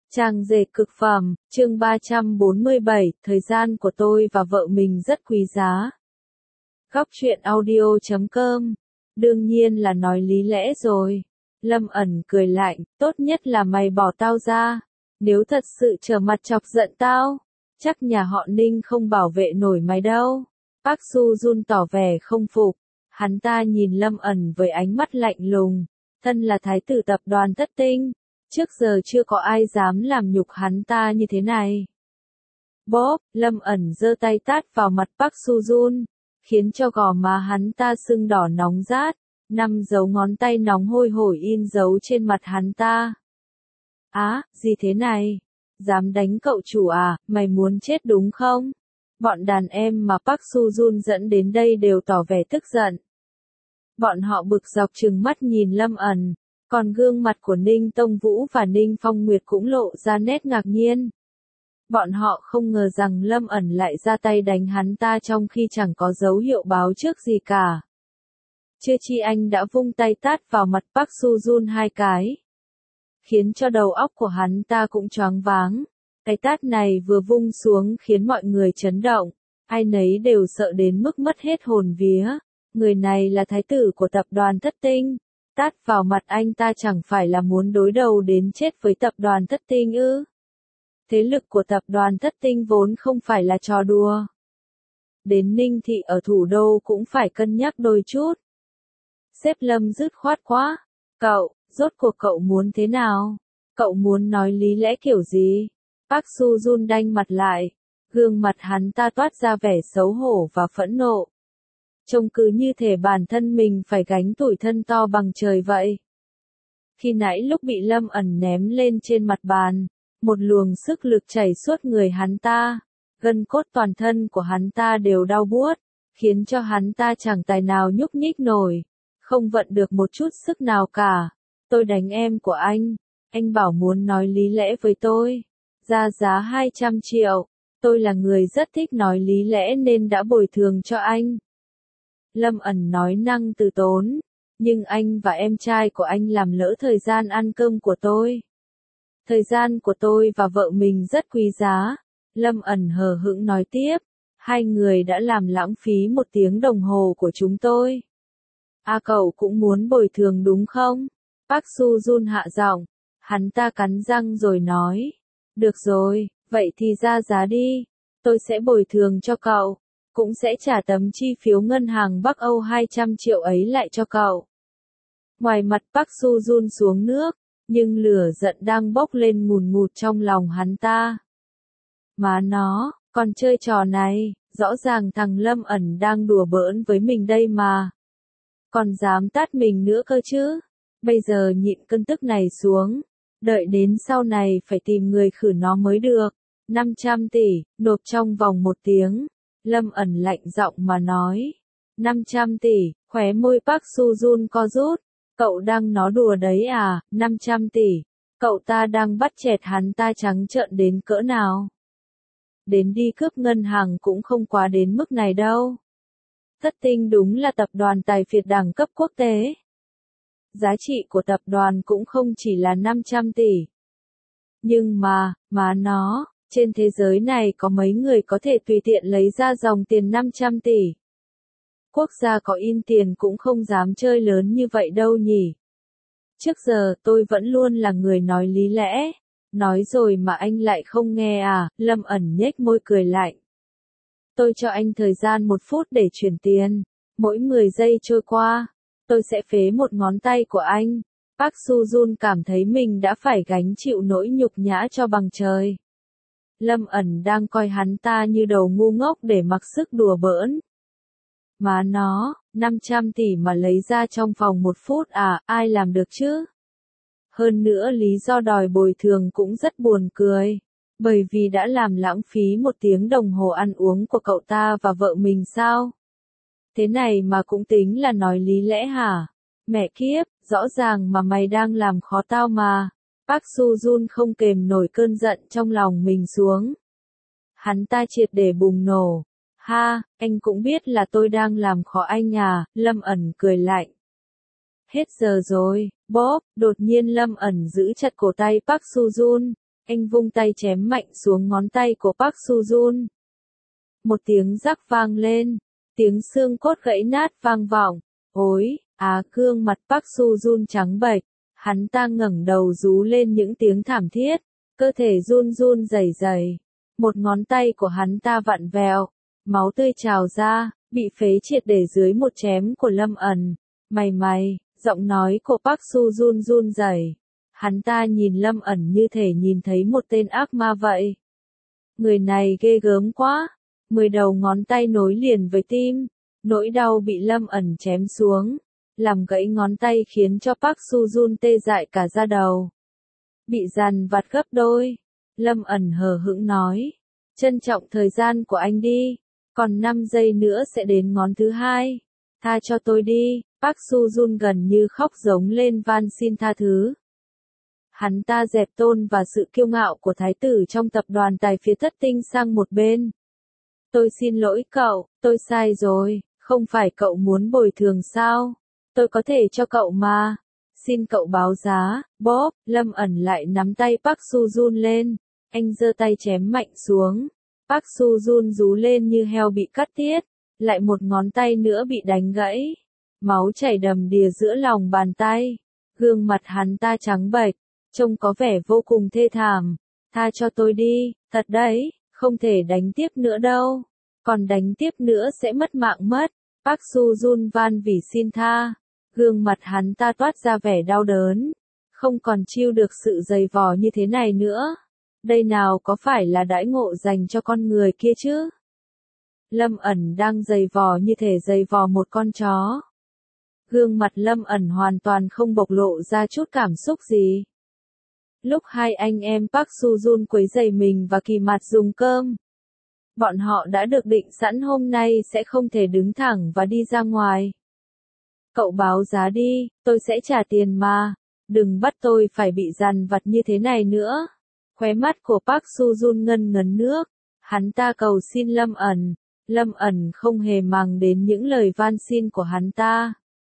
Trang dệt cực phẩm, chương 347, thời gian của tôi và vợ mình rất quý giá. Góc truyện audio.com. Đương nhiên là nói lý lẽ rồi. Lâm ẩn cười lạnh, tốt nhất là mày bỏ tao ra. Nếu thật sự trở mặt chọc giận tao, chắc nhà họ Ninh không bảo vệ nổi mày đâu. Park Soo-joon tỏ vẻ không phục. Hắn ta nhìn Lâm ẩn với ánh mắt lạnh lùng. Thân là thái tử tập đoàn Thất Tinh. Trước giờ chưa có ai dám làm nhục hắn ta như thế này. Bóp, Lâm ẩn giơ tay tát vào mặt Park Soo-joon, khiến cho gò má hắn ta sưng đỏ nóng rát, 5 dấu ngón tay nóng hôi hổi in dấu trên mặt hắn ta. Á, gì thế này? Dám đánh cậu chủ à, mày muốn chết đúng không? Bọn đàn em mà Park Soo-joon dẫn đến đây đều tỏ vẻ tức giận. Bọn họ bực dọc trừng mắt nhìn Lâm ẩn. Còn gương mặt của Ninh Tông Vũ và Ninh Phong Nguyệt cũng lộ ra nét ngạc nhiên. Bọn họ không ngờ rằng Lâm ẩn lại ra tay đánh hắn ta trong khi chẳng có dấu hiệu báo trước gì cả. Chưa chi anh đã vung tay tát vào mặt Park Soo-joon 2 cái. Khiến cho đầu óc của hắn ta cũng choáng váng. Cái tát này vừa vung xuống khiến mọi người chấn động. Ai nấy đều sợ đến mức mất hết hồn vía. Người này là thái tử của tập đoàn Thất Tinh. Tát vào mặt anh ta chẳng phải là muốn đối đầu đến chết với tập đoàn Thất Tinh ư? Thế lực của tập đoàn Thất Tinh vốn không phải là trò đùa. Đến Ninh Thị ở thủ đô cũng phải cân nhắc đôi chút. Sếp Lâm dứt khoát quá. Cậu, rốt cuộc cậu muốn thế nào? Cậu muốn nói lý lẽ kiểu gì? Park Soo-joon đanh mặt lại. Gương mặt hắn ta toát ra vẻ xấu hổ và phẫn nộ. Trông cứ như thể bản thân mình phải gánh tủi thân to bằng trời vậy. Khi nãy lúc bị Lâm ẩn ném lên trên mặt bàn, một luồng sức lực chảy suốt người hắn ta, gân cốt toàn thân của hắn ta đều đau buốt, khiến cho hắn ta chẳng tài nào nhúc nhích nổi, không vận được một chút sức nào cả. Tôi đánh em của anh bảo muốn nói lý lẽ với tôi, ra giá 200 triệu, tôi là người rất thích nói lý lẽ nên đã bồi thường cho anh. Lâm ẩn nói năng từ tốn, nhưng anh và em trai của anh làm lỡ thời gian ăn cơm của tôi. Thời gian của tôi và vợ mình rất quý giá. Lâm ẩn hờ hững nói tiếp, hai người đã làm lãng phí 1 tiếng đồng hồ của chúng tôi. À, cậu cũng muốn bồi thường đúng không? Park Soo-joon hạ giọng, hắn ta cắn răng rồi nói, được rồi, vậy thì ra giá đi, tôi sẽ bồi thường cho cậu. Cũng sẽ trả tấm chi phiếu ngân hàng Bắc Âu 200 triệu ấy lại cho cậu. Ngoài mặt Park Soo-joon xuống nước, nhưng lửa giận đang bốc lên ngùn ngụt trong lòng hắn ta. Má nó, còn chơi trò này, rõ ràng thằng Lâm ẩn đang đùa bỡn với mình đây mà. Còn dám tát mình nữa cơ chứ. Bây giờ nhịn cơn tức này xuống, đợi đến sau này phải tìm người khử nó mới được. 500 tỷ, nộp trong vòng 1 tiếng. Lâm ẩn lạnh giọng mà nói. 500 tỷ, khóe môi Park Soo-joon co rút. Cậu đang nói đùa đấy à, 500 tỷ. Cậu ta đang bắt chẹt hắn ta trắng trợn đến cỡ nào. Đến đi cướp ngân hàng cũng không quá đến mức này đâu. Thất Tinh đúng là tập đoàn tài phiệt đẳng cấp quốc tế. Giá trị của tập đoàn cũng không chỉ là 500 tỷ. Nhưng mà nó, trên thế giới này có mấy người có thể tùy tiện lấy ra dòng tiền 500 tỷ. Quốc gia có in tiền cũng không dám chơi lớn như vậy đâu nhỉ. Trước giờ tôi vẫn luôn là người nói lý lẽ. Nói rồi mà anh lại không nghe à, Lâm ẩn nhếch môi cười lạnh. Tôi cho anh thời gian 1 phút để chuyển tiền. Mỗi 10 giây trôi qua, tôi sẽ phế 1 ngón tay của anh. Park Soo-joon cảm thấy mình đã phải gánh chịu nỗi nhục nhã cho bằng trời. Lâm ẩn đang coi hắn ta như đầu ngu ngốc để mặc sức đùa bỡn. Má nó, 500 tỷ mà lấy ra trong vòng 1 phút à, ai làm được chứ? Hơn nữa lý do đòi bồi thường cũng rất buồn cười. Bởi vì đã làm lãng phí 1 tiếng đồng hồ ăn uống của cậu ta và vợ mình sao? Thế này mà cũng tính là nói lý lẽ hả? Mẹ kiếp, rõ ràng mà mày đang làm khó tao mà. Park Soo-joon không kềm nổi cơn giận trong lòng mình xuống. Hắn ta triệt để bùng nổ. Ha, anh cũng biết là tôi đang làm khó anh à, Lâm ẩn cười lạnh. Hết giờ rồi, bóp, đột nhiên Lâm ẩn giữ chặt cổ tay Park Soo-joon. Anh vung tay chém mạnh xuống ngón tay của Park Sujun. Một tiếng rắc vang lên, tiếng xương cốt gãy nát vang vọng. Ôi, gương mặt Park Sujun trắng bệch, hắn ta ngẩng đầu rú lên những tiếng thảm thiết, cơ thể run run rẩy rẩy. Một ngón tay của hắn ta vặn vẹo, máu tươi trào ra, bị phế triệt để dưới một chém của Lâm ẩn. Mày, giọng nói của Park Sujun run rẩy. Hắn ta nhìn Lâm ẩn như thể nhìn thấy một tên ác ma vậy. Người này ghê gớm quá. 10 đầu ngón tay nối liền với tim. Nỗi đau bị Lâm ẩn chém xuống, làm gãy ngón tay khiến cho Park Sujun tê dại cả da đầu. Bị dằn vặt gấp đôi. Lâm ẩn hờ hững nói. Trân trọng thời gian của anh đi. Còn 5 giây nữa sẽ đến ngón thứ 2. Tha cho tôi đi. Park Sujun gần như khóc giống lên van xin tha thứ. Hắn ta dẹp tôn và sự kiêu ngạo của thái tử trong tập đoàn tài phía thất tinh sang một bên. Tôi xin lỗi cậu, tôi sai rồi, không phải cậu muốn bồi thường sao? Tôi có thể cho cậu mà. Xin cậu báo giá, Bob. Lâm ẩn lại nắm tay Park Sujun lên. Anh giơ tay chém mạnh xuống. Park Sujun rú lên như heo bị cắt tiết. Lại một ngón tay nữa bị đánh gãy. Máu chảy đầm đìa giữa lòng bàn tay. Gương mặt hắn ta trắng bệch, trông có vẻ vô cùng thê thảm. Tha cho tôi đi, thật đấy, không thể đánh tiếp nữa đâu. Còn đánh tiếp nữa sẽ mất mạng mất. Park Sujun van vỉ xin tha. Gương mặt hắn ta toát ra vẻ đau đớn. Không còn chịu được sự giày vò như thế này nữa. Đây nào có phải là đãi ngộ dành cho con người kia chứ? Lâm ẩn đang giày vò như thể giày vò một con chó. Gương mặt Lâm ẩn hoàn toàn không bộc lộ ra chút cảm xúc gì. Lúc hai anh em Park Sujun quấy rầy mình và Kỳ Mạt dùng cơm, bọn họ đã được định sẵn hôm nay sẽ không thể đứng thẳng và đi ra ngoài. Cậu báo giá đi, tôi sẽ trả tiền mà. Đừng bắt tôi phải bị dằn vặt như thế này nữa. Khóe mắt của Park Sujun ngân ngấn nước. Hắn ta cầu xin Lâm ẩn. Lâm ẩn không hề màng đến những lời van xin của hắn ta.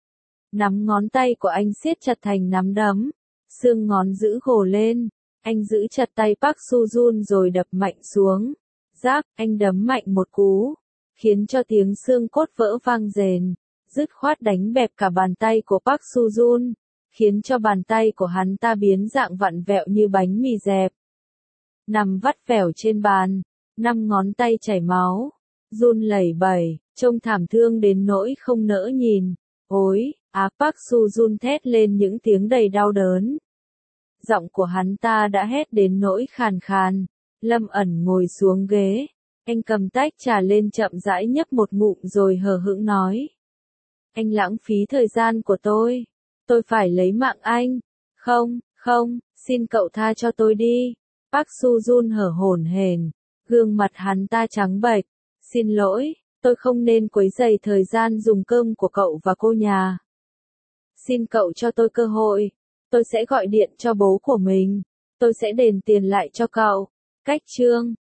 Nắm ngón tay của anh siết chặt thành nắm đấm. Xương ngón giữ gồ lên. Anh giữ chặt tay Park Sujun rồi đập mạnh xuống. Rác, anh đấm mạnh một cú, khiến cho tiếng xương cốt vỡ vang rền. Dứt khoát đánh bẹp cả bàn tay của Park Sujun, khiến cho bàn tay của hắn ta biến dạng vặn vẹo như bánh mì dẹp. Nằm vắt vẻo trên bàn, 5 ngón tay chảy máu, run lẩy bẩy, trông thảm thương đến nỗi không nỡ nhìn. Ôi, Park Sujun thét lên những tiếng đầy đau đớn. Giọng của hắn ta đã hét đến nỗi khàn khàn. Lâm ẩn ngồi xuống ghế. Anh cầm tách trà lên chậm rãi nhấp một ngụm rồi hờ hững nói. Anh lãng phí thời gian của tôi. Tôi phải lấy mạng anh. Không, xin cậu tha cho tôi đi. Park Sujun hở hổn hển. Gương mặt hắn ta trắng bệch. Xin lỗi, tôi không nên quấy rầy thời gian dùng cơm của cậu và cô nhà. Xin cậu cho tôi cơ hội. Tôi sẽ gọi điện cho bố của mình. Tôi sẽ đền tiền lại cho cậu. Cách chương